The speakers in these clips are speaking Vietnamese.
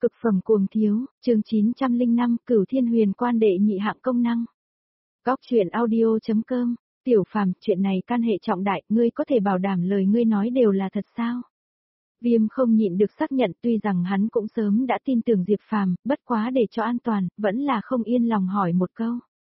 Cực phẩm cuồng thiếu, chương 905, Cửu Thiên Huyền Quan đệ nhị hạng công năng. Góc truyện audio.com, Tiểu Phàm, chuyện này can hệ trọng đại, ngươi có thể bảo đảm lời ngươi nói đều là thật sao? Viêm không nhịn được xác nhận, tuy rằng hắn cũng sớm đã tin tưởng Diệp Phàm, bất quá để cho an toàn, vẫn là không yên lòng hỏi một câu.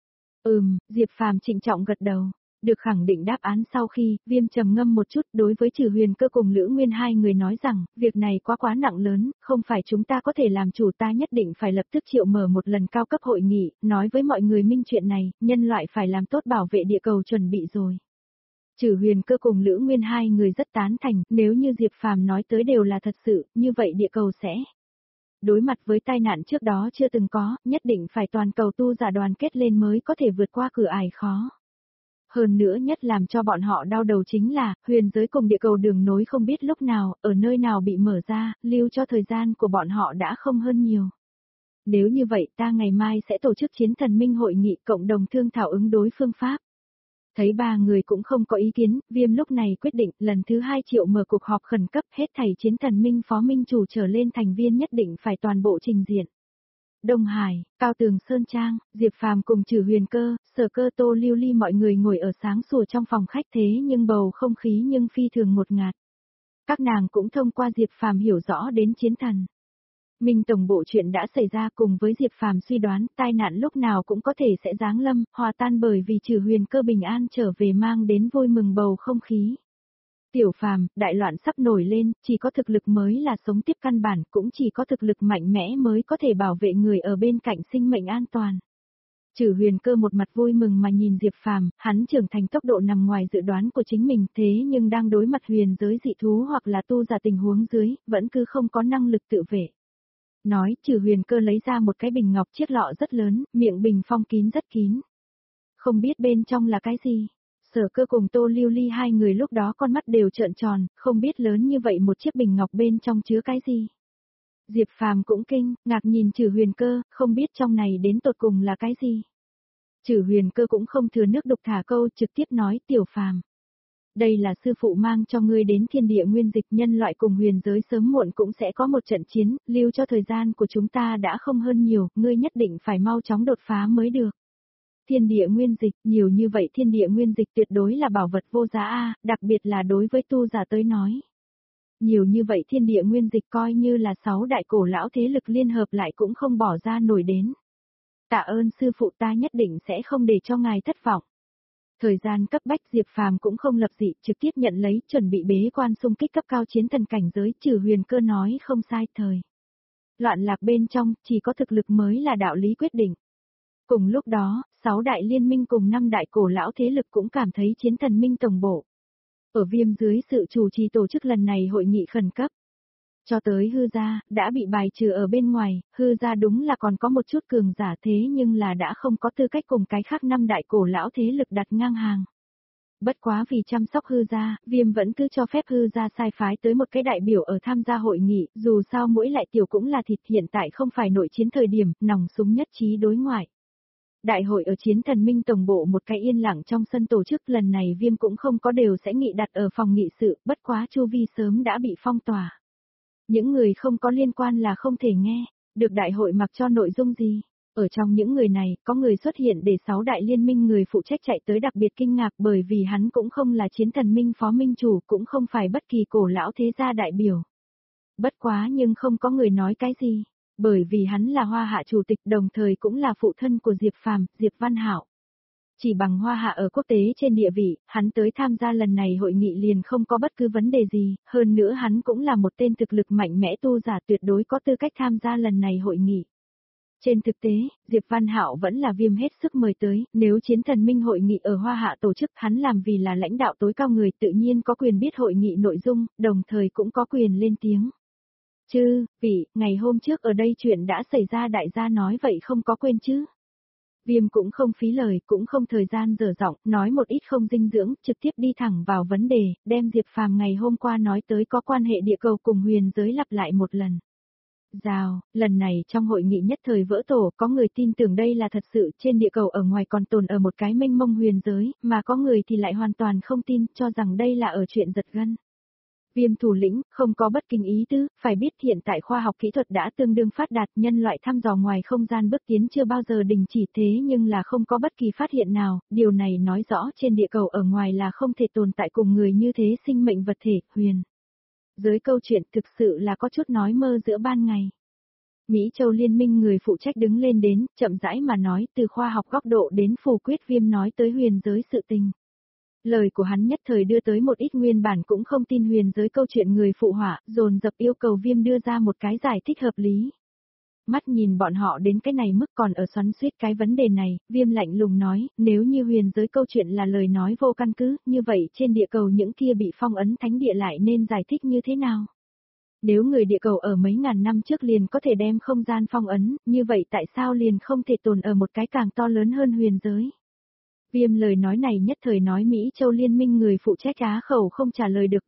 Diệp Phàm trịnh trọng gật đầu. Được khẳng định đáp án sau khi, Viêm trầm ngâm một chút, đối với Trừ Huyền Cơ cùng Lữ Nguyên hai người nói rằng, việc này quá nặng lớn, không phải chúng ta có thể làm chủ, ta nhất định phải lập tức triệu mở một lần cao cấp hội nghị, nói với mọi người minh chuyện này, nhân loại phải làm tốt bảo vệ địa cầu chuẩn bị rồi. Trừ Huyền Cơ cùng Lữ Nguyên hai người rất tán thành, nếu như Diệp Phàm nói tới đều là thật sự, như vậy địa cầu sẽ đối mặt với tai nạn trước đó chưa từng có, nhất định phải toàn cầu tu giả đoàn kết lên mới có thể vượt qua cửa ải khó. Hơn nữa nhất làm cho bọn họ đau đầu chính là, huyền giới cùng địa cầu đường nối không biết lúc nào, ở nơi nào bị mở ra, lưu cho thời gian của bọn họ đã không hơn nhiều. Nếu như vậy ta ngày mai sẽ tổ chức chiến thần minh hội nghị cộng đồng thương thảo ứng đối phương pháp. Thấy ba người cũng không có ý kiến, Viêm lúc này quyết định lần thứ 2 triệu mở cuộc họp khẩn cấp, hết thảy chiến thần minh phó minh chủ trở lên thành viên nhất định phải toàn bộ trình diện. Đông Hải, Cao Tường Sơn Trang, Diệp Phàm cùng Trừ Huyền Cơ, Sở Cơ, Tô Lưu Ly mọi người ngồi ở sáng sủa trong phòng khách, thế nhưng bầu không khí nhưng phi thường ngột ngạt. Các nàng cũng thông qua Diệp Phàm hiểu rõ đến chiến thần Minh tổng bộ chuyện đã xảy ra, cùng với Diệp Phàm suy đoán tai nạn lúc nào cũng có thể sẽ giáng lâm, hòa tan bởi vì Trừ Huyền Cơ bình an trở về mang đến vui mừng bầu không khí. Tiểu Phàm, đại loạn sắp nổi lên, chỉ có thực lực mới là sống tiếp căn bản, cũng chỉ có thực lực mạnh mẽ mới có thể bảo vệ người ở bên cạnh sinh mệnh an toàn. Trừ Huyền Cơ một mặt vui mừng mà nhìn Diệp Phàm, hắn trưởng thành tốc độ nằm ngoài dự đoán của chính mình, thế nhưng đang đối mặt huyền giới dị thú hoặc là tu giả tình huống dưới, vẫn cứ không có năng lực tự vệ. Nói, Trừ Huyền Cơ lấy ra một cái bình ngọc chiếc lọ rất lớn, miệng bình phong kín rất kín. Không biết bên trong là cái gì? Sở Cơ cùng Tô Lưu Ly hai người lúc đó con mắt đều trợn tròn, không biết lớn như vậy một chiếc bình ngọc bên trong chứa cái gì. Diệp Phàm cũng kinh, ngạc nhìn Trừ Huyền Cơ, không biết trong này đến tột cùng là cái gì. Trừ Huyền Cơ cũng không thừa nước đục thả câu, trực tiếp nói, Tiểu Phàm, đây là sư phụ mang cho ngươi đến thiên địa nguyên dịch, nhân loại cùng huyền giới sớm muộn cũng sẽ có một trận chiến, lưu cho thời gian của chúng ta đã không hơn nhiều, ngươi nhất định phải mau chóng đột phá mới được. Thiên địa nguyên dịch, nhiều như vậy thiên địa nguyên dịch tuyệt đối là bảo vật vô giá a, đặc biệt là đối với tu giả tới nói. Nhiều như vậy thiên địa nguyên dịch coi như là 6 đại cổ lão thế lực liên hợp lại cũng không bỏ ra nổi đến. Tạ ơn sư phụ, ta nhất định sẽ không để cho ngài thất vọng. Thời gian cấp bách, Diệp Phàm cũng không lập dị, trực tiếp nhận lấy, chuẩn bị bế quan xung kích cấp cao chiến thần cảnh giới. Trừ Huyền Cơ nói không sai, thời loạn lạc bên trong, chỉ có thực lực mới là đạo lý quyết định. Cùng lúc đó, 6 đại liên minh cùng 5 đại cổ lão thế lực cũng cảm thấy chiến thần minh tổng bộ ở Viêm dưới sự chủ trì tổ chức lần này hội nghị khẩn cấp. Cho tới hư gia, đã bị bài trừ ở bên ngoài, hư gia đúng là còn có một chút cường giả, thế nhưng là đã không có tư cách cùng cái khác 5 đại cổ lão thế lực đặt ngang hàng. Bất quá vì chăm sóc hư gia, Viêm vẫn cứ cho phép hư gia sai phái tới một cái đại biểu ở tham gia hội nghị, dù sao mỗi lại tiểu cũng là thịt, hiện tại không phải nội chiến thời điểm, nòng súng nhất trí đối ngoại. Đại hội ở chiến thần minh tổng bộ một cái yên lặng trong sân tổ chức, lần này Viêm cũng không có đều sẽ nghị đặt ở phòng nghị sự, bất quá chu vi sớm đã bị phong tỏa. Những người không có liên quan là không thể nghe, được đại hội mặc cho nội dung gì. Ở trong những người này, có người xuất hiện để 6 đại liên minh người phụ trách chạy tới đặc biệt kinh ngạc, bởi vì hắn cũng không là chiến thần minh phó minh chủ, cũng không phải bất kỳ cổ lão thế gia đại biểu. Bất quá nhưng không có người nói cái gì, bởi vì hắn là Hoa Hạ chủ tịch, đồng thời cũng là phụ thân của Diệp Phàm, Diệp Văn Hạo. Chỉ bằng Hoa Hạ ở quốc tế trên địa vị, hắn tới tham gia lần này hội nghị liền không có bất cứ vấn đề gì, hơn nữa hắn cũng là một tên thực lực mạnh mẽ tu giả, tuyệt đối có tư cách tham gia lần này hội nghị. Trên thực tế, Diệp Văn Hạo vẫn là Viêm hết sức mời tới, nếu chiến thần minh hội nghị ở Hoa Hạ tổ chức, hắn làm vì là lãnh đạo tối cao người, tự nhiên có quyền biết hội nghị nội dung, đồng thời cũng có quyền lên tiếng. Vị, ngày hôm trước ở đây chuyện đã xảy ra đại gia nói vậy không có quên chứ? Viêm cũng không phí lời, cũng không thời gian dở giọng, nói một ít không dinh dưỡng, trực tiếp đi thẳng vào vấn đề, đem Diệp Phàm ngày hôm qua nói tới có quan hệ địa cầu cùng huyền giới lặp lại một lần. Lần này trong hội nghị nhất thời vỡ tổ, có người tin tưởng đây là thật sự, trên địa cầu ở ngoài còn tồn ở một cái mênh mông huyền giới, mà có người thì lại hoàn toàn không tin, cho rằng đây là ở chuyện giật gân. Viêm thủ lĩnh, không có bất kinh ý tứ, phải biết hiện tại khoa học kỹ thuật đã tương đương phát đạt, nhân loại thăm dò ngoài không gian bước tiến chưa bao giờ đình chỉ, thế nhưng là không có bất kỳ phát hiện nào, điều này nói rõ trên địa cầu ở ngoài là không thể tồn tại cùng người như thế sinh mệnh vật thể, huyền. Giới câu chuyện thực sự là có chút nói mơ giữa ban ngày. Mỹ Châu Liên minh người phụ trách đứng lên đến, chậm rãi mà nói, từ khoa học góc độ đến phù quyết Viêm nói tới huyền giới sự tình. Lời của hắn nhất thời đưa tới một ít nguyên bản cũng không tin huyền giới câu chuyện người phụ họa, dồn dập yêu cầu Viêm đưa ra một cái giải thích hợp lý. Mắt nhìn bọn họ đến cái này mức còn ở xoắn xuýt cái vấn đề này, Viêm lạnh lùng nói, nếu như huyền giới câu chuyện là lời nói vô căn cứ, như vậy trên địa cầu những kia bị phong ấn thánh địa lại nên giải thích như thế nào? Nếu người địa cầu ở mấy ngàn năm trước liền có thể đem không gian phong ấn, như vậy tại sao liền không thể tồn ở một cái càng to lớn hơn huyền giới? Viêm lời nói này nhất thời nói Mỹ Châu Liên minh người phụ trách á khẩu không trả lời được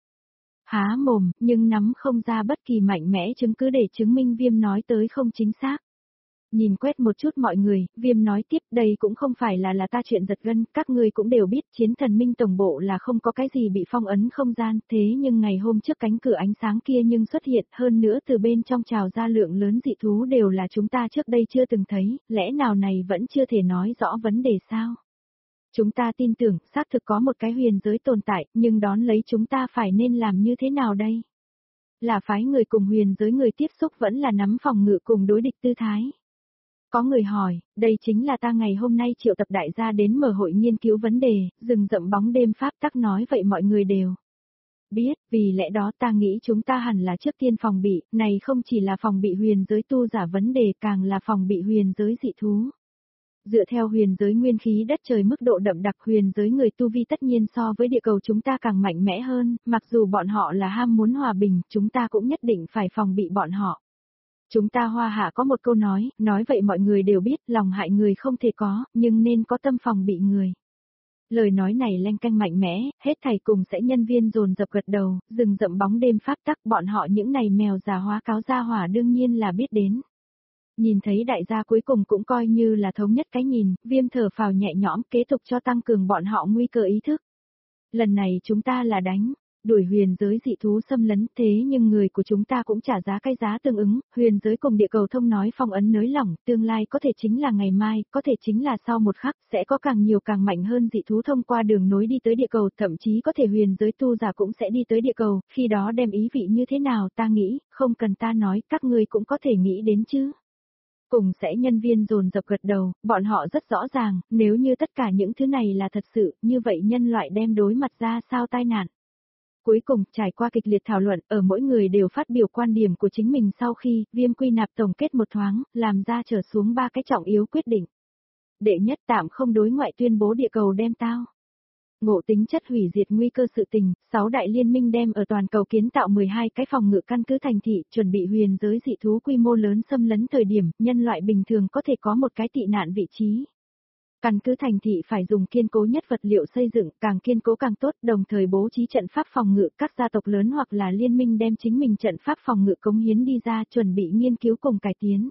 há mồm, nhưng nắm không ra bất kỳ mạnh mẽ chứng cứ để chứng minh Viêm nói tới không chính xác. Nhìn quét một chút mọi người, Viêm nói tiếp đây cũng không phải là ta chuyện giật gân, các ngươi cũng đều biết chiến thần minh tổng bộ là không có cái gì bị phong ấn không gian, thế nhưng ngày hôm trước cánh cửa ánh sáng kia nhưng xuất hiện hơn nữa từ bên trong trào ra lượng lớn dị thú đều là chúng ta trước đây chưa từng thấy, lẽ nào này vẫn chưa thể nói rõ vấn đề sao? Chúng ta tin tưởng, xác thực có một cái huyền giới tồn tại, nhưng đón lấy chúng ta phải nên làm như thế nào đây? Là phái người cùng huyền giới người tiếp xúc vẫn là nắm phòng ngự cùng đối địch tư thái? Có người hỏi, đây chính là ta ngày hôm nay triệu tập đại gia đến mở hội nghiên cứu vấn đề, rừng rậm bóng đêm pháp tắc nói vậy mọi người đều biết, vì lẽ đó ta nghĩ chúng ta hẳn là trước tiên phòng bị, này không chỉ là phòng bị huyền giới tu giả vấn đề càng là phòng bị huyền giới dị thú. Dựa theo huyền giới nguyên khí đất trời mức độ đậm đặc huyền giới người tu vi tất nhiên so với địa cầu chúng ta càng mạnh mẽ hơn, mặc dù bọn họ là ham muốn hòa bình, chúng ta cũng nhất định phải phòng bị bọn họ. Chúng ta Hoa Hạ có một câu nói vậy mọi người đều biết lòng hại người không thể có, nhưng nên có tâm phòng bị người. Lời nói này lanh canh mạnh mẽ, hết thầy cùng sẽ nhân viên dồn dập gật đầu, rừng rậm bóng đêm pháp tắc bọn họ những này mèo già hóa cáo gia hỏa đương nhiên là biết đến. Nhìn thấy đại gia cuối cùng cũng coi như là thống nhất cái nhìn, Viêm thở phào nhẹ nhõm kế tục cho tăng cường bọn họ nguy cơ ý thức. Lần này chúng ta là đuổi huyền giới dị thú xâm lấn thế nhưng người của chúng ta cũng trả giá cái giá tương ứng, huyền giới cùng địa cầu thông nói phong ấn nới lỏng, tương lai có thể chính là ngày mai, có thể chính là sau một khắc, sẽ có càng nhiều càng mạnh hơn dị thú thông qua đường nối đi tới địa cầu, thậm chí có thể huyền giới tu giả cũng sẽ đi tới địa cầu, khi đó đem ý vị như thế nào ta nghĩ, không cần ta nói, các ngươi cũng có thể nghĩ đến chứ. Cùng sẽ nhân viên dồn dập gật đầu, bọn họ rất rõ ràng, nếu như tất cả những thứ này là thật sự, như vậy nhân loại đem đối mặt ra sao tai nạn. Cuối cùng, trải qua kịch liệt thảo luận, ở mỗi người đều phát biểu quan điểm của chính mình sau khi, Viêm quy nạp tổng kết một thoáng, làm ra trở xuống 3 cái trọng yếu quyết định. Đệ nhất tạm không đối ngoại tuyên bố địa cầu đem tao ngộ tính chất hủy diệt nguy cơ sự tình, 6 đại liên minh đem ở toàn cầu kiến tạo 12 cái phòng ngự căn cứ thành thị, chuẩn bị huyền giới dị thú quy mô lớn xâm lấn thời điểm, nhân loại bình thường có thể có một cái tị nạn vị trí. Căn cứ thành thị phải dùng kiên cố nhất vật liệu xây dựng, càng kiên cố càng tốt, đồng thời bố trí trận pháp phòng ngự, các gia tộc lớn hoặc là liên minh đem chính mình trận pháp phòng ngự cống hiến đi ra, chuẩn bị nghiên cứu cùng cải tiến.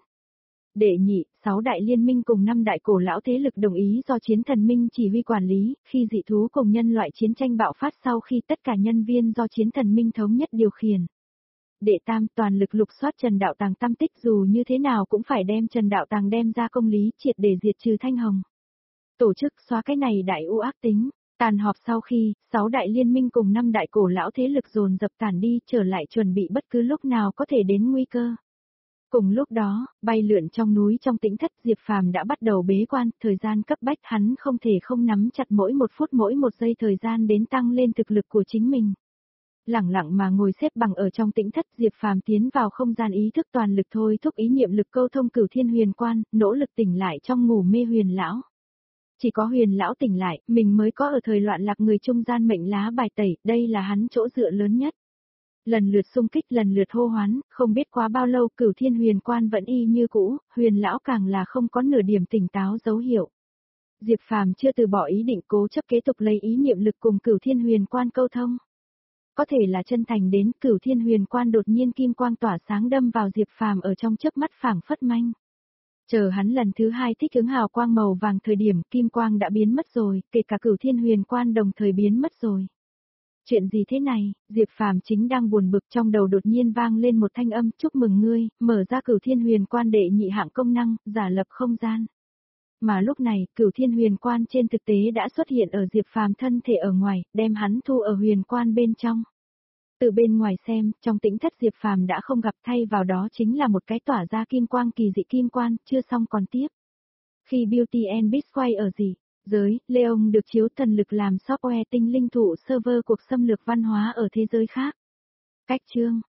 Đệ nhị, 6 đại liên minh cùng 5 đại cổ lão thế lực đồng ý do chiến thần minh chỉ huy quản lý, khi dị thú cùng nhân loại chiến tranh bạo phát sau khi tất cả nhân viên do chiến thần minh thống nhất điều khiển. Đệ tam, toàn lực lục soát Trần Đạo Tàng tam tích dù như thế nào cũng phải đem Trần Đạo Tàng đem ra công lý triệt để diệt trừ Thanh Hồng. Tổ chức xóa cái này đại u ác tính. Tàn họp sau khi, 6 đại liên minh cùng 5 đại cổ lão thế lực dồn dập tản đi trở lại chuẩn bị bất cứ lúc nào có thể đến nguy cơ. Cùng lúc đó, bay lượn trong núi trong tĩnh thất Diệp Phàm đã bắt đầu bế quan, thời gian cấp bách hắn không thể không nắm chặt mỗi một phút mỗi một giây thời gian đến tăng lên thực lực của chính mình. Lẳng lặng mà ngồi xếp bằng ở trong tĩnh thất Diệp Phàm tiến vào không gian ý thức toàn lực thôi thúc ý niệm lực câu thông Cửu Thiên Huyền Quan, nỗ lực tỉnh lại trong ngủ mê huyền lão. Chỉ có huyền lão tỉnh lại, mình mới có ở thời loạn lạc người trung gian mệnh lá bài tẩy, đây là hắn chỗ dựa lớn nhất. Lần lượt xung kích lần lượt hô hoán, không biết quá bao lâu Cửu Thiên Huyền Quan vẫn y như cũ, huyền lão càng là không có nửa điểm tỉnh táo dấu hiệu. Diệp Phàm chưa từ bỏ ý định cố chấp kế tục lấy ý niệm lực cùng Cửu Thiên Huyền Quan câu thông. Có thể là chân thành đến Cửu Thiên Huyền Quan đột nhiên kim quang tỏa sáng đâm vào Diệp Phàm ở trong chớp mắt phảng phất manh. Chờ hắn lần thứ 2 thích ứng hào quang màu vàng thời điểm kim quang đã biến mất rồi, kể cả Cửu Thiên Huyền Quan đồng thời biến mất rồi. Chuyện gì thế này, Diệp Phàm chính đang buồn bực trong đầu đột nhiên vang lên một thanh âm chúc mừng ngươi, mở ra Cửu Thiên Huyền Quan đệ nhị hạng công năng, giả lập không gian. Mà lúc này, Cửu Thiên Huyền Quan trên thực tế đã xuất hiện ở Diệp Phàm thân thể ở ngoài, đem hắn thu ở huyền quan bên trong. Từ bên ngoài xem, trong tĩnh thất Diệp Phàm đã không gặp, thay vào đó chính là một cái tỏa ra kim quang kỳ dị kim quan, chưa xong còn tiếp. Khi Beauty and Beast quay ở gì? Giới, Leon được chiếu thần lực làm software tinh linh thụ server cuộc xâm lược văn hóa ở thế giới khác. Cách chương